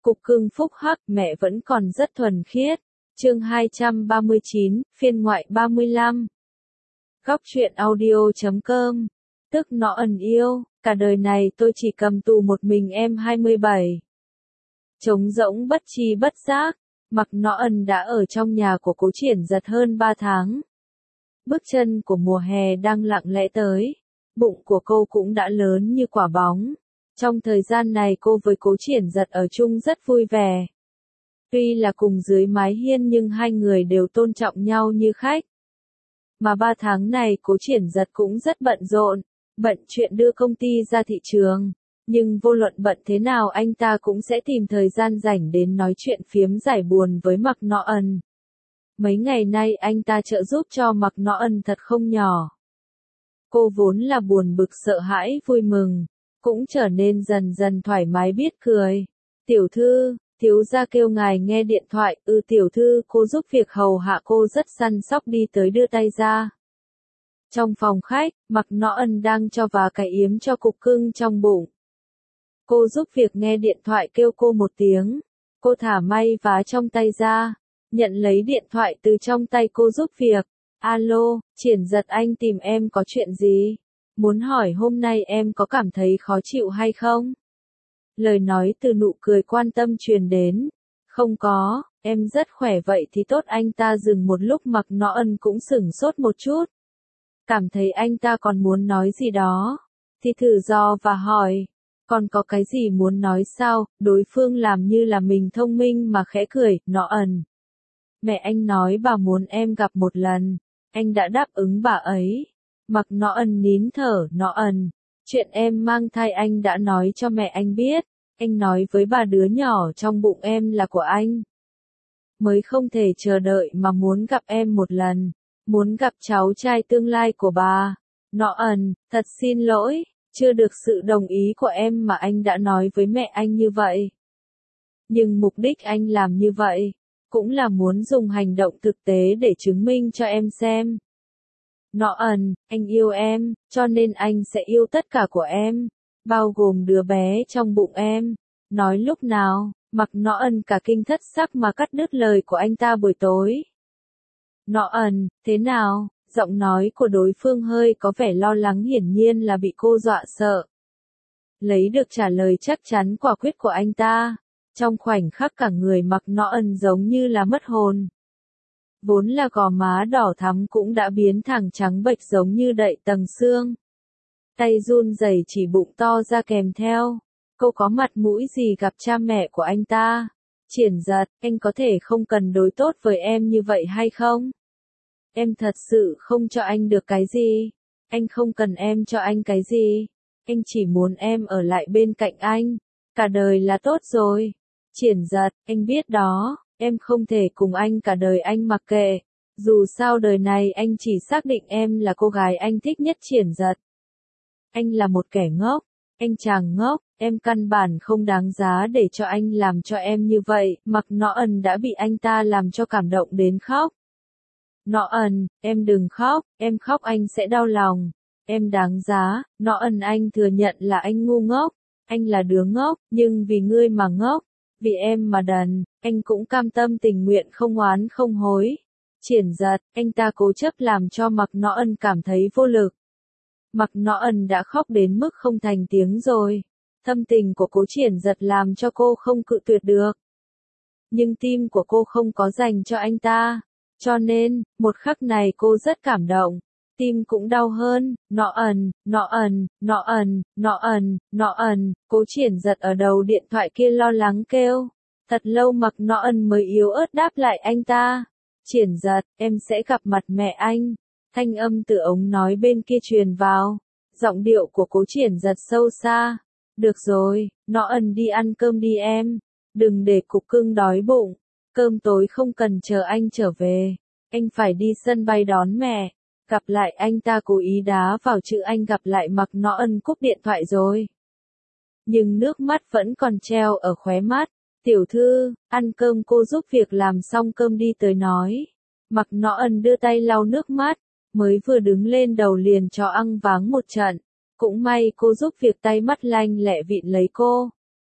Cục cưng phúc hắc, mẹ vẫn còn rất thuần khiết. Chương 239, phiên ngoại 35. Góc truyện audio.com. Tức nó ẩn yêu, cả đời này tôi chỉ cầm tù một mình em 27. Trống rỗng bất tri bất giác, Mạc Nó Ân đã ở trong nhà của Cố Triển Giật hơn 3 tháng. Bước chân của mùa hè đang lặng lẽ tới, bụng của cô cũng đã lớn như quả bóng. Trong thời gian này cô với Cố Triển Giật ở chung rất vui vẻ. Tuy là cùng dưới mái hiên nhưng hai người đều tôn trọng nhau như khách. Mà 3 tháng này Cố Triển Giật cũng rất bận rộn, bận chuyện đưa công ty ra thị trường. Nhưng vô luận bận thế nào anh ta cũng sẽ tìm thời gian rảnh đến nói chuyện phiếm giải buồn với Mạc Nó Ân. Mấy ngày nay anh ta trợ giúp cho Mạc Nó Ân thật không nhỏ. Cô vốn là buồn bực sợ hãi vui mừng, cũng trở nên dần dần thoải mái biết cười. Tiểu thư, thiếu gia kêu ngài nghe điện thoại. Tiểu thư, cô giúp việc hầu hạ cô rất săn sóc đi tới đưa tay ra. Trong phòng khách, Mạc Nó Ân đang cho vào cái yếm cho cục cưng trong bụng. Cô giúp việc nghe điện thoại kêu cô một tiếng. Cô thả may vá trong tay ra, nhận lấy điện thoại từ trong tay cô giúp việc. Alo, Triển Giật anh tìm em có chuyện gì? Muốn hỏi hôm nay em có cảm thấy khó chịu hay không? Lời nói từ nụ cười quan tâm truyền đến. Không có, em rất khỏe vậy thì tốt. Anh ta dừng một lúc. Mạc Nó Ân cũng sửng sốt một chút. Cảm thấy anh ta còn muốn nói gì đó, thì thử dò và hỏi. Còn có cái gì muốn nói sao? Đối phương làm như là mình thông minh mà khẽ cười. Nó Ân, mẹ anh nói bà muốn em gặp một lần. Anh đã đáp ứng bà ấy. Mạc Nó Ân nín thở. Nó Ân, chuyện em mang thai anh đã nói cho mẹ anh biết. Anh nói với bà đứa nhỏ trong bụng em là của anh. Mới không thể chờ đợi mà muốn gặp em một lần. Muốn gặp cháu trai tương lai của bà. Nó Ân, thật xin lỗi, chưa được sự đồng ý của em mà anh đã nói với mẹ anh như vậy. Nhưng mục đích anh làm như vậy, cũng là muốn dùng hành động thực tế để chứng minh cho em xem. Nó Ân, anh yêu em, cho nên anh sẽ yêu tất cả của em, bao gồm đứa bé trong bụng em. Nói lúc nào, Mạc Nó Ân cả kinh thất sắc mà cắt đứt lời của anh ta buổi tối. Nó Ân, thế nào? Giọng nói của đối phương hơi có vẻ lo lắng, hiển nhiên là bị cô dọa sợ. Lấy được trả lời chắc chắn quả quyết của anh ta, trong khoảnh khắc cả người Mạc Nó Ân giống như là mất hồn. Vốn là gò má đỏ thắm cũng đã biến thẳng trắng bệch giống như đậy tầng xương. Tay run rẩy chỉ bụng to ra kèm theo. Cô có mặt mũi gì gặp cha mẹ của anh ta? Triển Giật, anh có thể không cần đối tốt với em như vậy hay không? Em thật sự không cho anh được cái gì. Anh không cần em cho anh cái gì. Anh chỉ muốn em ở lại bên cạnh anh. Cả đời là tốt rồi. Triển Giật, anh biết đó, em không thể cùng anh cả đời. Anh mặc kệ. Dù sao đời này anh chỉ xác định em là cô gái anh thích nhất. Triển Giật, anh là một kẻ ngốc. Anh chàng ngốc, em căn bản không đáng giá để cho anh làm cho em như vậy. Mạc Nó Ân đã bị anh ta làm cho cảm động đến khóc. Nó Ân, em đừng khóc, em khóc anh sẽ đau lòng. Em đáng giá. Nó Ân, anh thừa nhận là anh ngu ngốc. Anh là đứa ngốc, nhưng vì ngươi mà ngốc. Vì em mà đần, anh cũng cam tâm tình nguyện không oán không hối. Triển Giật, anh ta cố chấp làm cho Mạc Nó Ân cảm thấy vô lực. Mạc Nó Ân đã khóc đến mức không thành tiếng rồi. Thâm tình của Cố Triển Giật làm cho cô không cự tuyệt được. Nhưng tim của cô không có dành cho anh ta. Cho nên, một khắc này cô rất cảm động. Tim cũng đau hơn. Nó Ân, Nó Ân, Nó Ân, Nó Ân, Nó Ân. Cố Triển Giật ở đầu điện thoại kia lo lắng kêu. Thật lâu Mạc Nó Ân mới yếu ớt đáp lại anh ta. Triển Giật, em sẽ gặp mặt mẹ anh. Thanh âm từ ống nói bên kia truyền vào. Giọng điệu của Cố Triển Giật sâu xa. Được rồi, Nó Ân đi ăn cơm đi em. Đừng để cục cưng đói bụng. Cơm tối không cần chờ anh trở về. Anh phải đi sân bay đón mẹ. Gặp lại. Anh ta cố ý đá vào chữ anh gặp lại. Mạc Nó Ân cúp điện thoại rồi. Nhưng nước mắt vẫn còn treo ở khóe mắt. Tiểu thư, ăn cơm. Cô giúp việc làm xong cơm đi tới nói. Mạc Nó Ân đưa tay lau nước mắt. Mới vừa đứng lên đầu liền cho ăn váng một trận. Cũng may cô giúp việc tay mắt lanh lẹ vịn lấy cô.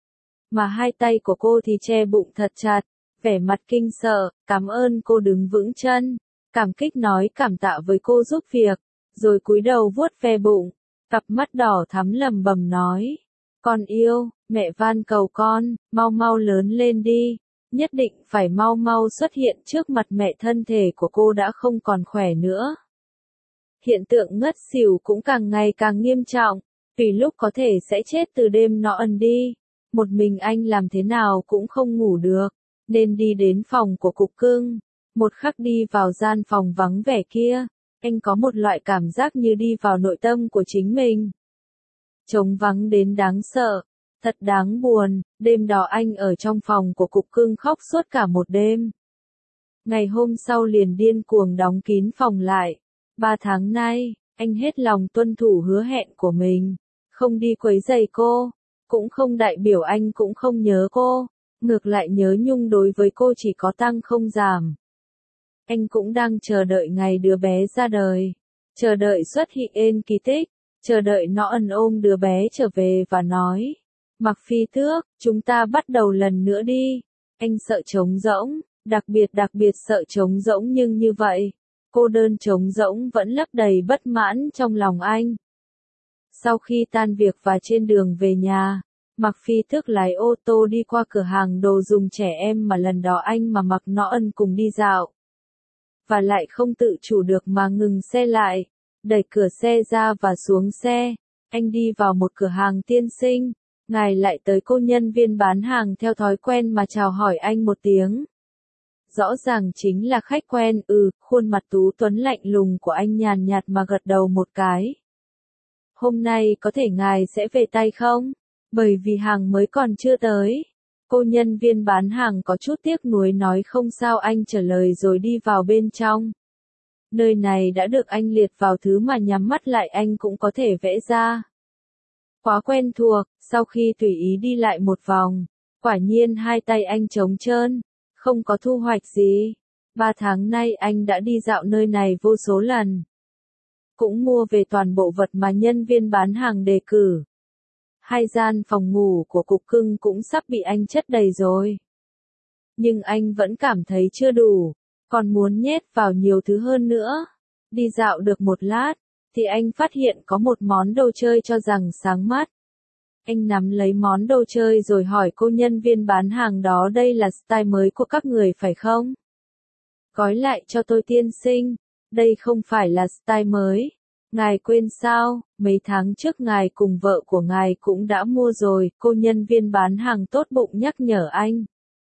mà hai tay của cô thì che bụng thật chặt, vẻ mặt kinh sợ. Cảm ơn cô đứng vững chân, cảm kích nói cảm tạ với cô giúp việc, rồi cúi đầu vuốt ve bụng, cặp mắt đỏ thắm lẩm bẩm nói, con yêu, mẹ van cầu con, mau mau lớn lên đi, nhất định phải mau mau xuất hiện trước mặt mẹ. Thân thể của cô đã không còn khỏe nữa. Hiện tượng ngất xỉu cũng càng ngày càng nghiêm trọng, tùy lúc có thể sẽ chết từ đêm nọ ẩn đi. Một mình anh làm thế nào cũng không ngủ được, nên đi đến phòng của cục cưng. Một khắc đi vào gian phòng vắng vẻ kia, anh có một loại cảm giác như đi vào nội tâm của chính mình. Trống vắng đến đáng sợ, thật đáng buồn. Đêm đó anh ở trong phòng của cục cưng khóc suốt cả một đêm. Ngày hôm sau liền điên cuồng đóng kín phòng lại. 3 tháng nay, anh hết lòng tuân thủ hứa hẹn của mình, không đi quấy rầy cô, cũng không đại biểu anh cũng không nhớ cô, ngược lại nhớ nhung đối với cô chỉ có tăng không giảm. Anh cũng đang chờ đợi ngày đứa bé ra đời, chờ đợi xuất hiện kỳ tích, chờ đợi nó ân ôm đứa bé trở về và nói, Mặc Phi Tước, chúng ta bắt đầu lần nữa đi. Anh sợ trống rỗng, đặc biệt sợ trống rỗng, nhưng như vậy, cô đơn trống rỗng vẫn lấp đầy bất mãn trong lòng anh. Sau khi tan việc và trên đường về nhà, Mặc Phi Tước lái ô tô đi qua cửa hàng đồ dùng trẻ em mà lần đó anh mà Mặc Nọ Ân cùng đi dạo. Và lại không tự chủ được mà ngừng xe lại, đẩy cửa xe ra và xuống xe. Anh đi vào một cửa hàng tiên sinh, ngài lại tới cô nhân viên bán hàng theo thói quen mà chào hỏi anh một tiếng. Rõ ràng chính là khách quen. Khuôn mặt tú tuấn lạnh lùng của anh nhàn nhạt mà gật đầu một cái. Hôm nay có thể ngài sẽ về tay không? Bởi vì hàng mới còn chưa tới. Cô nhân viên bán hàng có chút tiếc nuối nói không sao. Anh trả lời rồi đi vào bên trong. Nơi này đã được anh liệt vào thứ mà nhắm mắt lại anh cũng có thể vẽ ra. Quá quen thuộc. Sau khi tùy ý đi lại một vòng, quả nhiên hai tay anh trống trơn, không có thu hoạch gì. 3 tháng nay anh đã đi dạo nơi này vô số lần, cũng mua về toàn bộ vật mà nhân viên bán hàng đề cử. 2 gian phòng ngủ của cục cưng cũng sắp bị anh chất đầy rồi. Nhưng anh vẫn cảm thấy chưa đủ, còn muốn nhét vào nhiều thứ hơn nữa. Đi dạo được một lát, thì anh phát hiện có một món đồ chơi cho rằng sáng mắt. Anh nắm lấy món đồ chơi rồi hỏi cô nhân viên bán hàng đó, đây là style mới của các người phải không? Gói lại cho tôi tiên sinh, đây không phải là style mới. Ngài quên sao, mấy tháng trước ngài cùng vợ của ngài cũng đã mua rồi. Cô nhân viên bán hàng tốt bụng nhắc nhở anh.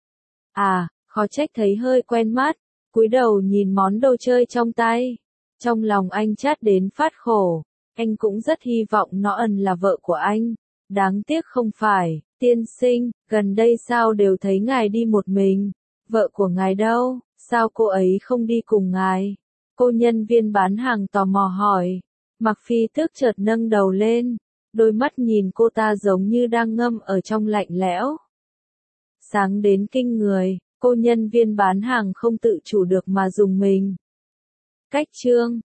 Khó trách thấy hơi quen mắt, cúi đầu nhìn món đồ chơi trong tay. Trong lòng anh chát đến phát khổ, anh cũng rất hy vọng Nọ Ân là vợ của anh. Đáng tiếc không phải. Tiên sinh, gần đây sao đều thấy ngài đi một mình? Vợ của ngài đâu? Sao cô ấy không đi cùng ngài? Cô nhân viên bán hàng tò mò hỏi. Mặc Phi Tước chợt nâng đầu lên, đôi mắt nhìn cô ta giống như đang ngâm ở trong lạnh lẽo. Sáng đến kinh người, cô nhân viên bán hàng không tự chủ được mà dùng mình. Cách chương